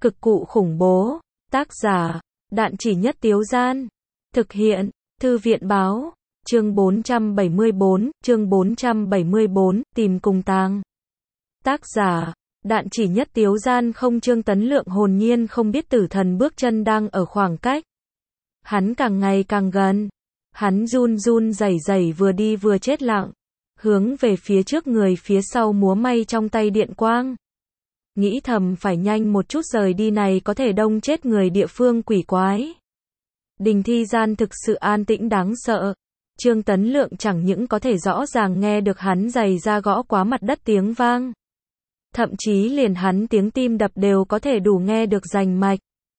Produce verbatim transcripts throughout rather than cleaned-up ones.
Cực cụ khủng bố. Tác giả, Đạn Chỉ Nhất Tiếu Gian. Thực hiện, Thư viện báo. Chương bốn trăm bảy mươi bốn, chương bốn trăm bảy mươi bốn, tìm cùng tang. Tác giả, Đạn Chỉ Nhất Tiếu Gian. Không. Trương Tấn Lượng hồn nhiên không biết tử thần bước chân đang ở khoảng cách. Hắn càng ngày càng gần. Hắn run run rẩy rẩy vừa đi vừa chết lặng. Hướng về phía trước người phía sau múa may trong tay điện quang. Nghĩ thầm phải nhanh một chút rời đi này có thể đông chết người địa phương quỷ quái. Đình thi gian thực sự an tĩnh đáng sợ. Trương Tấn Lượng chẳng những có thể rõ ràng nghe được hắn giày ra gõ quá mặt đất tiếng vang. Thậm chí liền hắn tiếng tim đập đều có thể đủ nghe được rành mạch.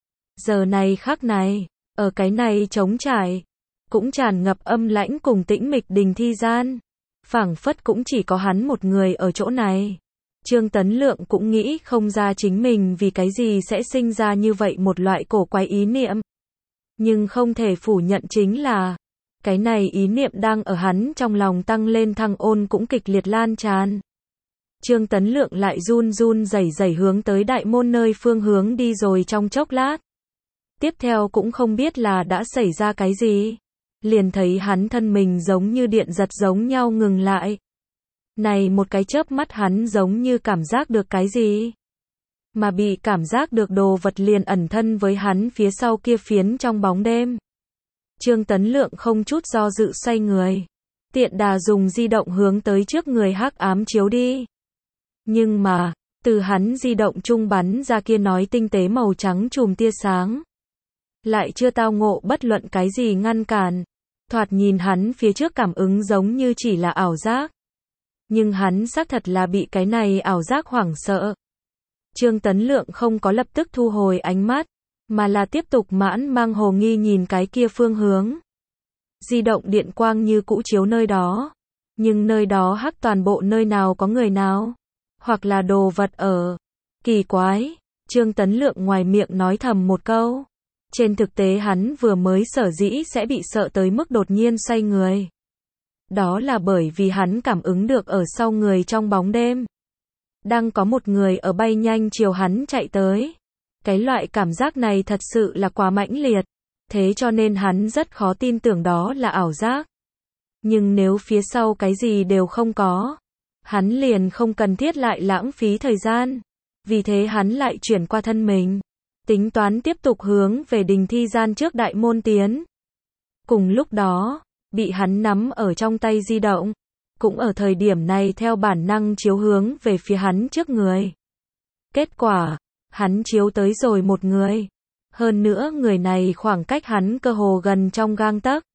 Giờ này khắc này, ở cái này trống trải, cũng tràn ngập âm lãnh cùng tĩnh mịch đình thi gian. Phảng phất cũng chỉ có hắn một người ở chỗ này. Trương Tấn Lượng cũng nghĩ không ra chính mình vì cái gì sẽ sinh ra như vậy một loại cổ quái ý niệm. Nhưng không thể phủ nhận chính là, cái này ý niệm đang ở hắn trong lòng tăng lên thăng ôn cũng kịch liệt lan tràn. Trương Tấn Lượng lại run run rẩy rẩy hướng tới đại môn nơi phương hướng đi rồi trong chốc lát. Tiếp theo cũng không biết là đã xảy ra cái gì. Liền thấy hắn thân mình giống như điện giật giống nhau ngừng lại. Này một cái chớp mắt hắn giống như cảm giác được cái gì. Mà bị cảm giác được đồ vật liền ẩn thân với hắn phía sau kia phiến trong bóng đêm. Trương Tấn Lượng không chút do dự xoay người. Tiện đà dùng di động hướng tới trước người hắc ám chiếu đi. Nhưng mà, từ hắn di động trung bắn ra kia nói tinh tế màu trắng chùm tia sáng. Lại chưa tao ngộ bất luận cái gì ngăn cản. Thoạt nhìn hắn phía trước cảm ứng giống như chỉ là ảo giác. Nhưng hắn xác thật là bị cái này ảo giác hoảng sợ. Trương Tấn Lượng không có lập tức thu hồi ánh mắt, mà là tiếp tục mãn mang hồ nghi nhìn cái kia phương hướng. Di động điện quang như cũ chiếu nơi đó. Nhưng nơi đó hắc toàn bộ nơi nào có người nào. Hoặc là đồ vật ở. Kỳ quái. Trương Tấn Lượng ngoài miệng nói thầm một câu. Trên thực tế hắn vừa mới sở dĩ sẽ bị sợ tới mức đột nhiên xoay người. Đó là bởi vì hắn cảm ứng được ở sau người trong bóng đêm. Đang có một người ở bay nhanh chiều hắn chạy tới. Cái loại cảm giác này thật sự là quá mãnh liệt. Thế cho nên hắn rất khó tin tưởng đó là ảo giác. Nhưng nếu phía sau cái gì đều không có, hắn liền không cần thiết lại lãng phí thời gian. Vì thế hắn lại chuyển qua thân mình. Tính toán tiếp tục hướng về đình thi gian trước đại môn tiến. Cùng lúc đó, bị hắn nắm ở trong tay di động, cũng ở thời điểm này theo bản năng chiếu hướng về phía hắn trước người. Kết quả, hắn chiếu tới rồi một người. Hơn nữa người này khoảng cách hắn cơ hồ gần trong gang tấc.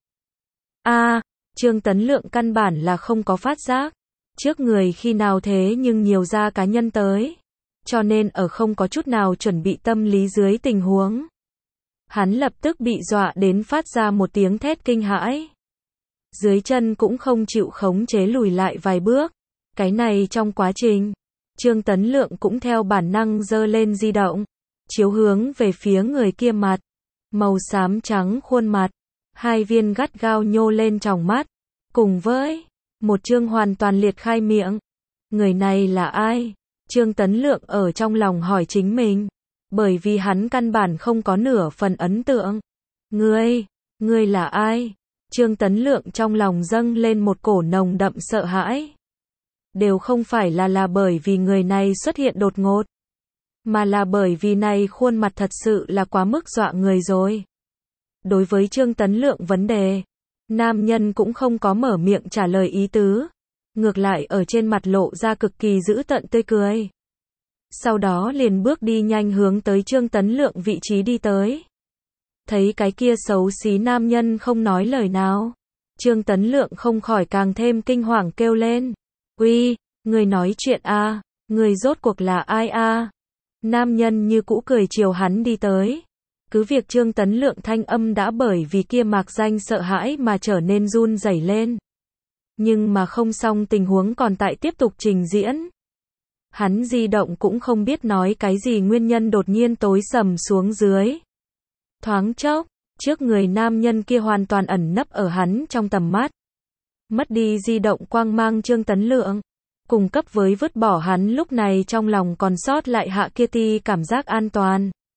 A, Trương Tấn Lượng căn bản là không có phát giác. Trước người khi nào thế nhưng nhiều ra cá nhân tới. Cho nên ở không có chút nào chuẩn bị tâm lý dưới tình huống. Hắn lập tức bị dọa đến phát ra một tiếng thét kinh hãi. Dưới chân cũng không chịu khống chế lùi lại vài bước. Cái này trong quá trình, Trương Tấn Lượng cũng theo bản năng giơ lên di động. Chiếu hướng về phía người kia mặt. Màu xám trắng khuôn mặt. Hai viên gắt gao nhô lên tròng mắt. Cùng với một chương hoàn toàn liệt khai miệng. Người này là ai? Trương Tấn Lượng ở trong lòng hỏi chính mình. Bởi vì hắn căn bản không có nửa phần ấn tượng. Ngươi, ngươi là ai? Trương Tấn Lượng trong lòng dâng lên một cổ nồng đậm sợ hãi. Đều không phải là là bởi vì người này xuất hiện đột ngột. Mà là bởi vì này khuôn mặt thật sự là quá mức dọa người rồi. Đối với Trương Tấn Lượng vấn đề, nam nhân cũng không có mở miệng trả lời ý tứ. Ngược lại ở trên mặt lộ ra cực kỳ dữ tợn tươi cười. Sau đó liền bước đi nhanh hướng tới Trương Tấn Lượng vị trí đi tới. Thấy cái kia xấu xí nam nhân không nói lời nào. Trương Tấn Lượng không khỏi càng thêm kinh hoàng kêu lên. Uy, người nói chuyện a, à? Người rốt cuộc là ai a? À? Nam nhân như cũ cười chiều hắn đi tới. Cứ việc Trương Tấn Lượng thanh âm đã bởi vì kia mạc danh sợ hãi mà trở nên run rẩy lên. Nhưng mà không xong tình huống còn tại tiếp tục trình diễn. Hắn di động cũng không biết nói cái gì nguyên nhân đột nhiên tối sầm xuống dưới. Thoáng chốc, trước người nam nhân kia hoàn toàn ẩn nấp ở hắn trong tầm mắt. Mất đi di động quang mang Trương Tấn Lượng. Cùng cấp với vứt bỏ hắn lúc này trong lòng còn sót lại hạ kia ti cảm giác an toàn.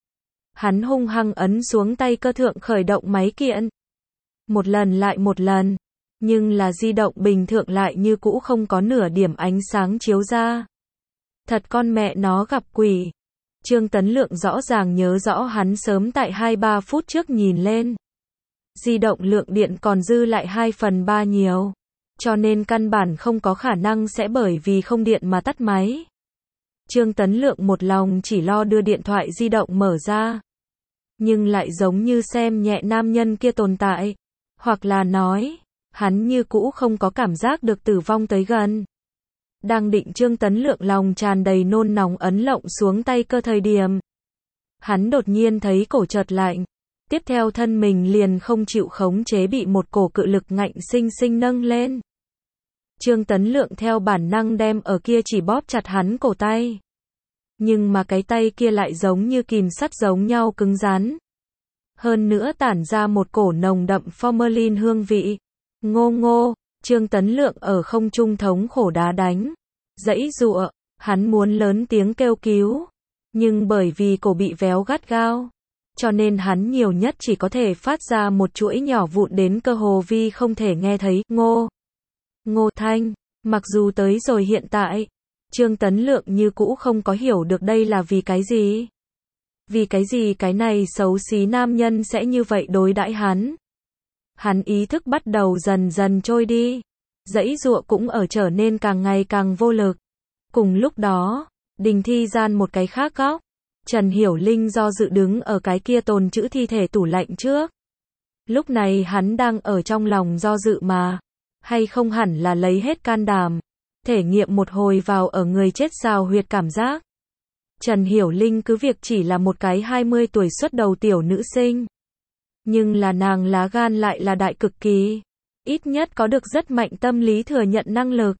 Hắn hung hăng ấn xuống tay cơ thượng khởi động máy kiện. Một lần lại một lần. Nhưng là di động bình thượng lại như cũ không có nửa điểm ánh sáng chiếu ra. Thật con mẹ nó gặp quỷ. Trương Tấn Lượng rõ ràng nhớ rõ hắn sớm tại hai ba phút trước nhìn lên. Di động lượng điện còn dư lại hai phần ba nhiều. Cho nên căn bản không có khả năng sẽ bởi vì không điện mà tắt máy. Trương Tấn Lượng một lòng chỉ lo đưa điện thoại di động mở ra. Nhưng lại giống như xem nhẹ nam nhân kia tồn tại. Hoặc là nói, hắn như cũ không có cảm giác được tử vong tới gần. Đang định Trương Tấn Lượng lòng tràn đầy nôn nóng ấn lộng xuống tay cơ thời điểm. Hắn đột nhiên thấy cổ chợt lạnh. Tiếp theo thân mình liền không chịu khống chế bị một cổ cự lực ngạnh sinh sinh nâng lên. Trương Tấn Lượng theo bản năng đem ở kia chỉ bóp chặt hắn cổ tay. Nhưng mà cái tay kia lại giống như kìm sắt giống nhau cứng rắn. Hơn nữa tản ra một cổ nồng đậm formalin hương vị. Ngô ngô, Trương Tấn Lượng ở không trung thống khổ đá đánh. Giãy giụa, hắn muốn lớn tiếng kêu cứu. Nhưng bởi vì cổ bị véo gắt gao. Cho nên hắn nhiều nhất chỉ có thể phát ra một chuỗi nhỏ vụn đến cơ hồ vi không thể nghe thấy. Ngô. Ngô thanh. Mặc dù tới rồi hiện tại. Trương Tấn Lượng như cũ không có hiểu được đây là vì cái gì. Vì cái gì cái này xấu xí nam nhân sẽ như vậy đối đãi hắn. Hắn ý thức bắt đầu dần dần trôi đi. Giãy giụa cũng ở trở nên càng ngày càng vô lực. Cùng lúc đó, đình thi gian một cái khác góc. Trần Hiểu Linh do dự đứng ở cái kia tồn trữ thi thể tủ lạnh trước. Lúc này hắn đang ở trong lòng do dự mà. Hay không hẳn là lấy hết can đảm. Thể nghiệm một hồi vào ở người chết xào huyệt cảm giác. Trần Hiểu Linh cứ việc chỉ là một cái hai mươi tuổi xuất đầu tiểu nữ sinh. Nhưng là nàng lá gan lại là đại cực kỳ. Ít nhất có được rất mạnh tâm lý thừa nhận năng lực.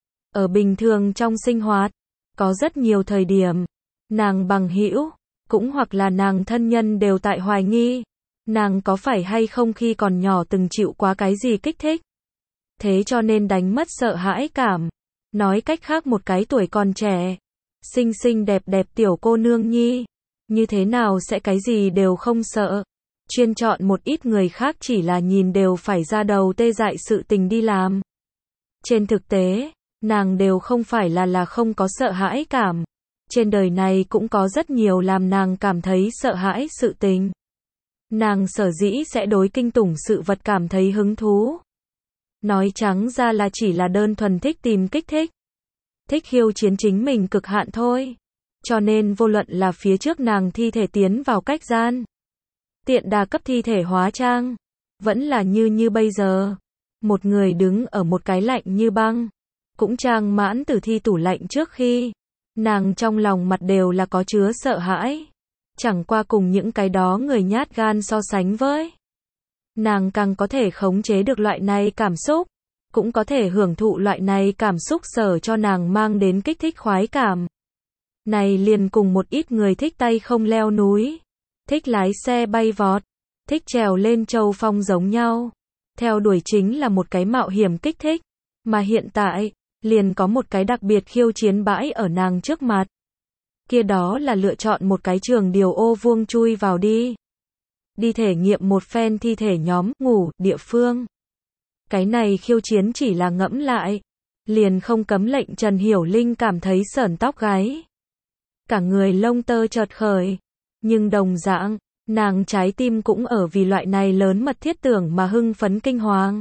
Ở bình thường trong sinh hoạt, có rất nhiều thời điểm, nàng bằng hữu, cũng hoặc là nàng thân nhân đều tại hoài nghi. Nàng có phải hay không khi còn nhỏ từng chịu quá cái gì kích thích. Thế cho nên đánh mất sợ hãi cảm. Nói cách khác một cái tuổi còn trẻ. Xinh xinh đẹp đẹp tiểu cô nương nhi. Như thế nào sẽ cái gì đều không sợ. Chuyên chọn một ít người khác chỉ là nhìn đều phải ra đầu tê dại sự tình đi làm. Trên thực tế, nàng đều không phải là là không có sợ hãi cảm. Trên đời này cũng có rất nhiều làm nàng cảm thấy sợ hãi sự tình. Nàng sở dĩ sẽ đối kinh tủng sự vật cảm thấy hứng thú. Nói trắng ra là chỉ là đơn thuần thích tìm kích thích. Thích khiêu chiến chính mình cực hạn thôi. Cho nên vô luận là phía trước nàng thi thể tiến vào cách gian. Tiện đà cấp thi thể hóa trang. Vẫn là như như bây giờ. Một người đứng ở một cái lạnh như băng. Cũng trang mãn tử thi tủ lạnh trước khi. Nàng trong lòng mặt đều là có chứa sợ hãi. Chẳng qua cùng những cái đó người nhát gan so sánh với. Nàng càng có thể khống chế được loại này cảm xúc. Cũng có thể hưởng thụ loại này cảm xúc sở cho nàng mang đến kích thích khoái cảm. Này liền cùng một ít người thích tay không leo núi. Thích lái xe bay vọt. Thích trèo lên châu phong giống nhau. Theo đuổi chính là một cái mạo hiểm kích thích. Mà hiện tại, liền có một cái đặc biệt khiêu chiến bãi ở nàng trước mặt. Kia đó là lựa chọn một cái trường điều ô vuông chui vào đi. Đi thể nghiệm một phen thi thể nhóm, ngủ, địa phương. Cái này khiêu chiến chỉ là ngẫm lại. Liền không cấm lệnh Trần Hiểu Linh cảm thấy sởn tóc gáy. Cả người lông tơ chợt khởi. Nhưng đồng dạng, nàng trái tim cũng ở vì loại này lớn mật thiết tưởng mà hưng phấn kinh hoàng.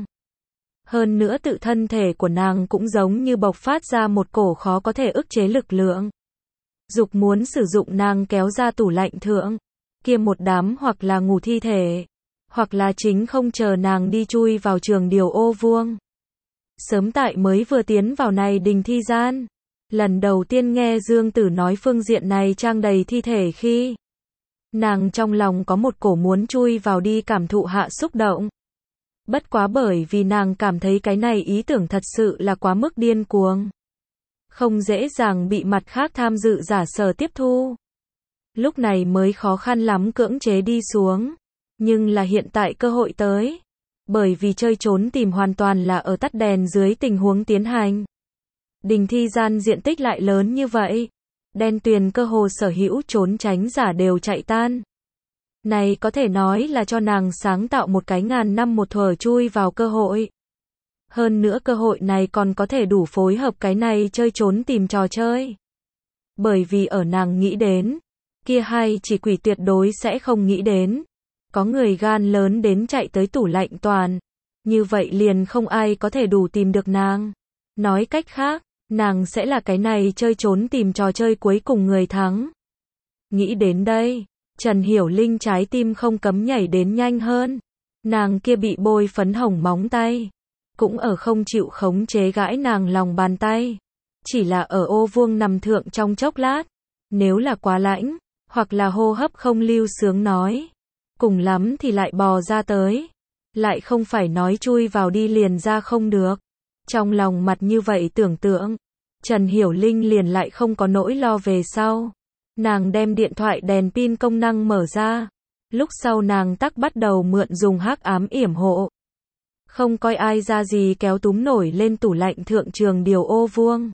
Hơn nữa tự thân thể của nàng cũng giống như bộc phát ra một cổ khó có thể ức chế lực lượng. Dục muốn sử dụng nàng kéo ra tủ lạnh thượng. Kia một đám hoặc là ngủ thi thể. Hoặc là chính không chờ nàng đi chui vào trường điều ô vuông. Sớm tại mới vừa tiến vào này đình thi gian. Lần đầu tiên nghe Dương Tử nói phương diện này trang đầy thi thể khi. Nàng trong lòng có một cổ muốn chui vào đi cảm thụ hạ xúc động. Bất quá bởi vì nàng cảm thấy cái này ý tưởng thật sự là quá mức điên cuồng. Không dễ dàng bị mặt khác tham dự giả sở tiếp thu. Lúc này mới khó khăn lắm cưỡng chế đi xuống. Nhưng là hiện tại cơ hội tới. Bởi vì chơi trốn tìm hoàn toàn là ở tắt đèn dưới tình huống tiến hành. Đình thi gian diện tích lại lớn như vậy. Đen tuyền cơ hồ sở hữu trốn tránh giả đều chạy tan. Này có thể nói là cho nàng sáng tạo một cái ngàn năm một thuở chui vào cơ hội. Hơn nữa cơ hội này còn có thể đủ phối hợp cái này chơi trốn tìm trò chơi. Bởi vì ở nàng nghĩ đến, kia hai chỉ quỷ tuyệt đối sẽ không nghĩ đến. Có người gan lớn đến chạy tới tủ lạnh toàn. Như vậy liền không ai có thể đủ tìm được nàng. Nói cách khác, nàng sẽ là cái này chơi trốn tìm trò chơi cuối cùng người thắng. Nghĩ đến đây, Trần Hiểu Linh trái tim không cấm nhảy đến nhanh hơn. Nàng kia bị bôi phấn hồng móng tay, cũng ở không chịu khống chế gãi nàng lòng bàn tay. Chỉ là ở ô vuông nằm thượng trong chốc lát. Nếu là quá lãnh, hoặc là hô hấp không lưu sướng nói. Cùng lắm thì lại bò ra tới. Lại không phải nói chui vào đi liền ra không được. Trong lòng mặt như vậy tưởng tượng, Trần Hiểu Linh liền lại không có nỗi lo về sau. Nàng đem điện thoại đèn pin công năng mở ra. Lúc sau nàng tắc bắt đầu mượn dùng hắc ám yểm hộ. Không coi ai ra gì kéo túm nổi lên tủ lạnh thượng trường điều ô vuông.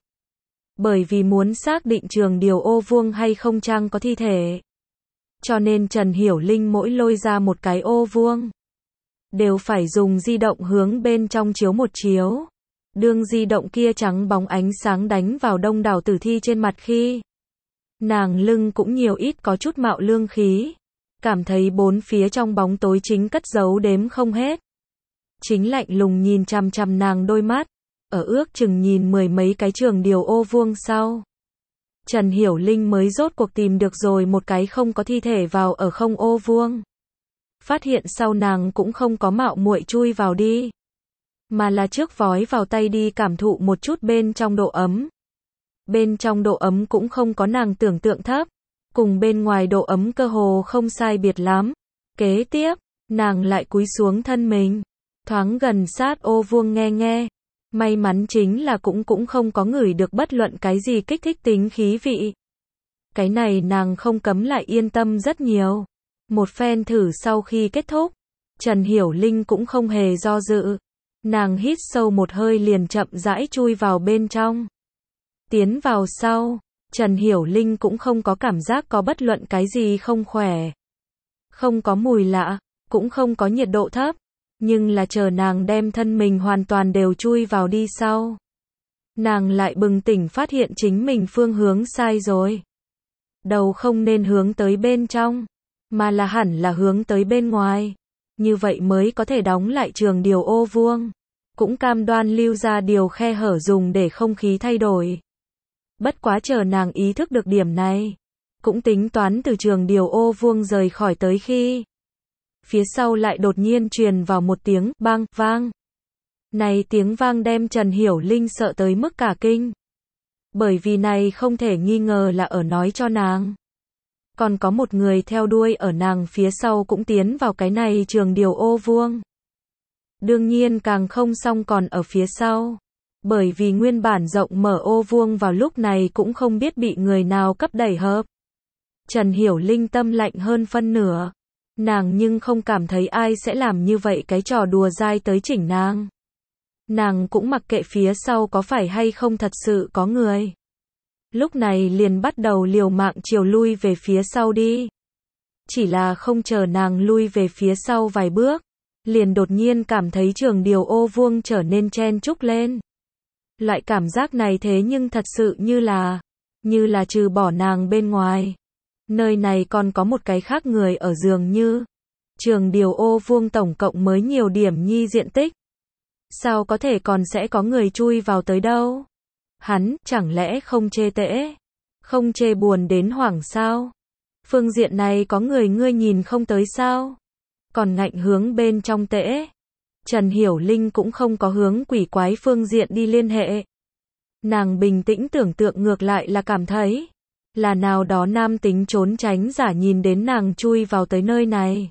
Bởi vì muốn xác định trường điều ô vuông hay không chăng có thi thể. Cho nên Trần Hiểu Linh mỗi lôi ra một cái ô vuông, đều phải dùng di động hướng bên trong chiếu một chiếu. Đương di động kia trắng bóng ánh sáng đánh vào đông đảo tử thi trên mặt khi. Nàng lưng cũng nhiều ít có chút mạo lương khí. Cảm thấy bốn phía trong bóng tối chính cất giấu đếm không hết. Chính lạnh lùng nhìn chằm chằm nàng đôi mắt. Ở ước chừng nhìn mười mấy cái trường điều ô vuông sau. Trần Hiểu Linh mới rốt cuộc tìm được rồi một cái không có thi thể vào ở không ô vuông. Phát hiện sau nàng cũng không có mạo muội chui vào đi. Mà là trước vói vào tay đi cảm thụ một chút bên trong độ ấm. Bên trong độ ấm cũng không có nàng tưởng tượng thấp. Cùng bên ngoài độ ấm cơ hồ không sai biệt lắm. Kế tiếp, nàng lại cúi xuống thân mình. Thoáng gần sát ô vuông nghe nghe. May mắn chính là cũng cũng không có ngửi được bất luận cái gì kích thích tính khí vị. Cái này nàng không cấm lại yên tâm rất nhiều. Một phen thử sau khi kết thúc, Trần Hiểu Linh cũng không hề do dự. Nàng hít sâu một hơi liền chậm rãi chui vào bên trong. Tiến vào sau, Trần Hiểu Linh cũng không có cảm giác có bất luận cái gì không khỏe. Không có mùi lạ, cũng không có nhiệt độ thấp. Nhưng là chờ nàng đem thân mình hoàn toàn đều chui vào đi sau. Nàng lại bừng tỉnh phát hiện chính mình phương hướng sai rồi. Đầu không nên hướng tới bên trong, mà là hẳn là hướng tới bên ngoài. Như vậy mới có thể đóng lại trường điều ô vuông. Cũng cam đoan lưu ra điều khe hở dùng để không khí thay đổi. Bất quá chờ nàng ý thức được điểm này. Cũng tính toán từ trường điều ô vuông rời khỏi tới khi. Phía sau lại đột nhiên truyền vào một tiếng bang vang. Này tiếng vang đem Trần Hiểu Linh sợ tới mức cả kinh. Bởi vì này không thể nghi ngờ là ở nói cho nàng. Còn có một người theo đuôi ở nàng phía sau cũng tiến vào cái này trường điều ô vuông. Đương nhiên càng không xong còn ở phía sau. Bởi vì nguyên bản rộng mở ô vuông vào lúc này cũng không biết bị người nào cấp đẩy hợp. Trần Hiểu Linh tâm lạnh hơn phân nửa. Nàng nhưng không cảm thấy ai sẽ làm như vậy cái trò đùa dai tới chỉnh nàng. Nàng cũng mặc kệ phía sau có phải hay không thật sự có người. Lúc này liền bắt đầu liều mạng chiều lui về phía sau đi. Chỉ là không chờ nàng lui về phía sau vài bước. Liền đột nhiên cảm thấy trường điều ô vuông trở nên chen chúc lên. Loại cảm giác này thế nhưng thật sự như là, như là trừ bỏ nàng bên ngoài. Nơi này còn có một cái khác người ở dường như. Trường điều ô vuông tổng cộng mới nhiều điểm nhi diện tích. Sao có thể còn sẽ có người chui vào tới đâu? Hắn, chẳng lẽ không chê tễ? Không chê buồn đến hoảng sao? Phương diện này có người ngươi nhìn không tới sao? Còn ngạnh hướng bên trong tễ. Trần Hiểu Linh cũng không có hướng quỷ quái phương diện đi liên hệ. Nàng bình tĩnh tưởng tượng ngược lại là cảm thấy. Là nào đó nam tính trốn tránh giả nhìn đến nàng chui vào tới nơi này.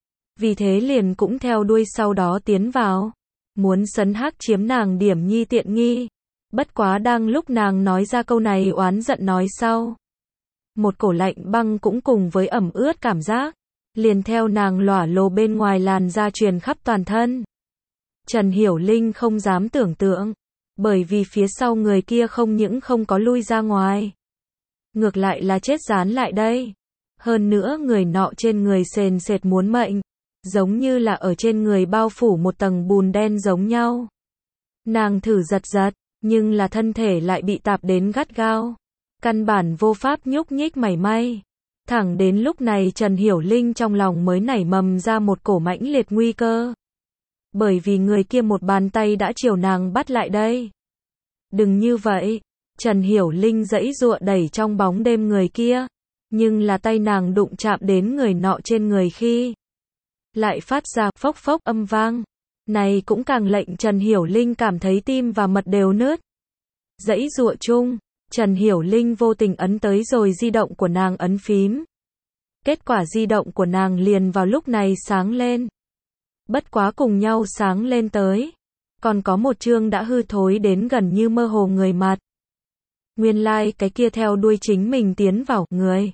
Vì thế liền cũng theo đuôi sau đó tiến vào. Muốn sấn hắc chiếm nàng điểm nhi tiện nghi. Bất quá đang lúc nàng nói ra câu này oán giận nói sau. Một cổ lạnh băng cũng cùng với ẩm ướt cảm giác. Liền theo nàng lỏa lồ bên ngoài làn da truyền khắp toàn thân. Trần Hiểu Linh không dám tưởng tượng. Bởi vì phía sau người kia không những không có lui ra ngoài. Ngược lại là chết dán lại đây. Hơn nữa người nọ trên người sền sệt muốn mệnh, giống như là ở trên người bao phủ một tầng bùn đen giống nhau. Nàng thử giật giật, nhưng là thân thể lại bị tạp đến gắt gao. Căn bản vô pháp nhúc nhích mảy may. Thẳng đến lúc này Trần Hiểu Linh trong lòng mới nảy mầm ra một cổ mãnh liệt nguy cơ. Bởi vì người kia một bàn tay đã chiều nàng bắt lại đây. Đừng như vậy, Trần Hiểu Linh giãy giụa đẩy trong bóng đêm người kia. Nhưng là tay nàng đụng chạm đến người nọ trên người khi lại phát ra phốc phốc âm vang. Này cũng càng lệnh Trần Hiểu Linh cảm thấy tim và mật đều nứt. Giãy giụa chung, Trần Hiểu Linh vô tình ấn tới rồi di động của nàng ấn phím. Kết quả di động của nàng liền vào lúc này sáng lên. Bất quá cùng nhau sáng lên tới. Còn có một chương đã hư thối đến gần như mơ hồ người mặt. Nguyên lai like cái kia theo đuôi chính mình tiến vào người.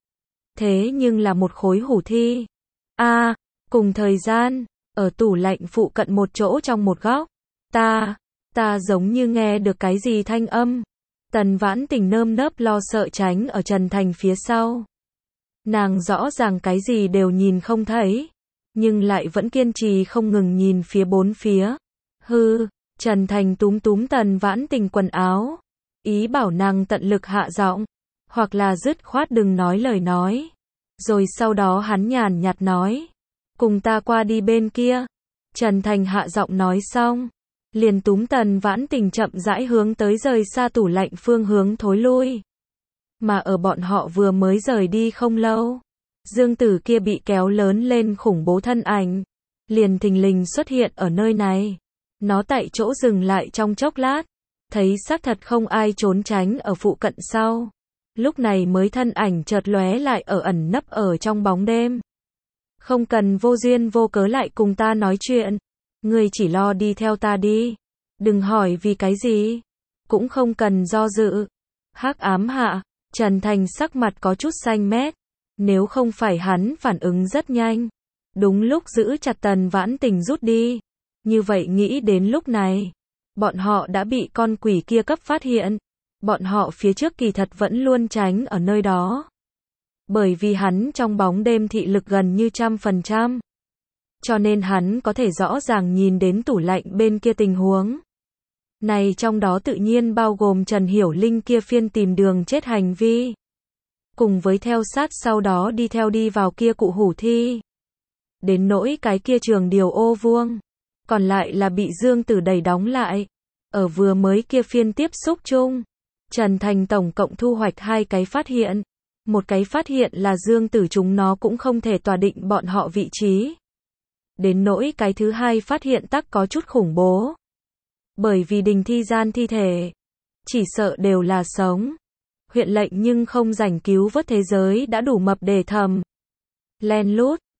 Thế nhưng là một khối hủ thi. A, à, cùng thời gian, ở tủ lạnh phụ cận một chỗ trong một góc. Ta, ta giống như nghe được cái gì thanh âm. Tần Vãn Tình nơm nớp lo sợ tránh ở Trần Thành phía sau. Nàng rõ ràng cái gì đều nhìn không thấy, nhưng lại vẫn kiên trì không ngừng nhìn phía bốn phía. Hư, Trần Thành túm túm Tần Vãn Tình quần áo, ý bảo nàng tận lực hạ giọng, hoặc là dứt khoát đừng nói lời nói. Rồi sau đó hắn nhàn nhạt nói, cùng ta qua đi bên kia. Trần Thành hạ giọng nói xong, liền túm Tần Vãn Tình chậm rãi hướng tới rời xa tủ lạnh phương hướng thối lui. Mà ở bọn họ vừa mới rời đi không lâu, Dương Tử kia bị kéo lớn lên khủng bố thân ảnh, liền thình lình xuất hiện ở nơi này. Nó tại chỗ dừng lại trong chốc lát, thấy xác thật không ai trốn tránh ở phụ cận sau. Lúc này mới thân ảnh chợt lóe lại ở ẩn nấp ở trong bóng đêm. Không cần vô duyên vô cớ lại cùng ta nói chuyện. Ngươi chỉ lo đi theo ta đi. Đừng hỏi vì cái gì. Cũng không cần do dự. Hắc ám hạ, Trần Thành sắc mặt có chút xanh mét. Nếu không phải hắn phản ứng rất nhanh, đúng lúc giữ chặt Tần Vãn Tình rút đi. Như vậy nghĩ đến lúc này, bọn họ đã bị con quỷ kia cấp phát hiện. Bọn họ phía trước kỳ thật vẫn luôn tránh ở nơi đó. Bởi vì hắn trong bóng đêm thị lực gần như trăm phần trăm. Cho nên hắn có thể rõ ràng nhìn đến tủ lạnh bên kia tình huống. Này trong đó tự nhiên bao gồm Trần Hiểu Linh kia phiên tìm đường chết hành vi. Cùng với theo sát sau đó đi theo đi vào kia cụ hủ thi. Đến nỗi cái kia trường điều ô vuông. Còn lại là bị Dương Tử đẩy đóng lại. Ở vừa mới kia phiên tiếp xúc chung. Trần Thành tổng cộng thu hoạch hai cái phát hiện. Một cái phát hiện là Dương Tử chúng nó cũng không thể tòa định bọn họ vị trí. Đến nỗi cái thứ hai phát hiện tắc có chút khủng bố. Bởi vì đình thi gian thi thể, chỉ sợ đều là sống. Huyện lệnh nhưng không rảnh cứu vớt thế giới đã đủ mập để thầm. Len lút,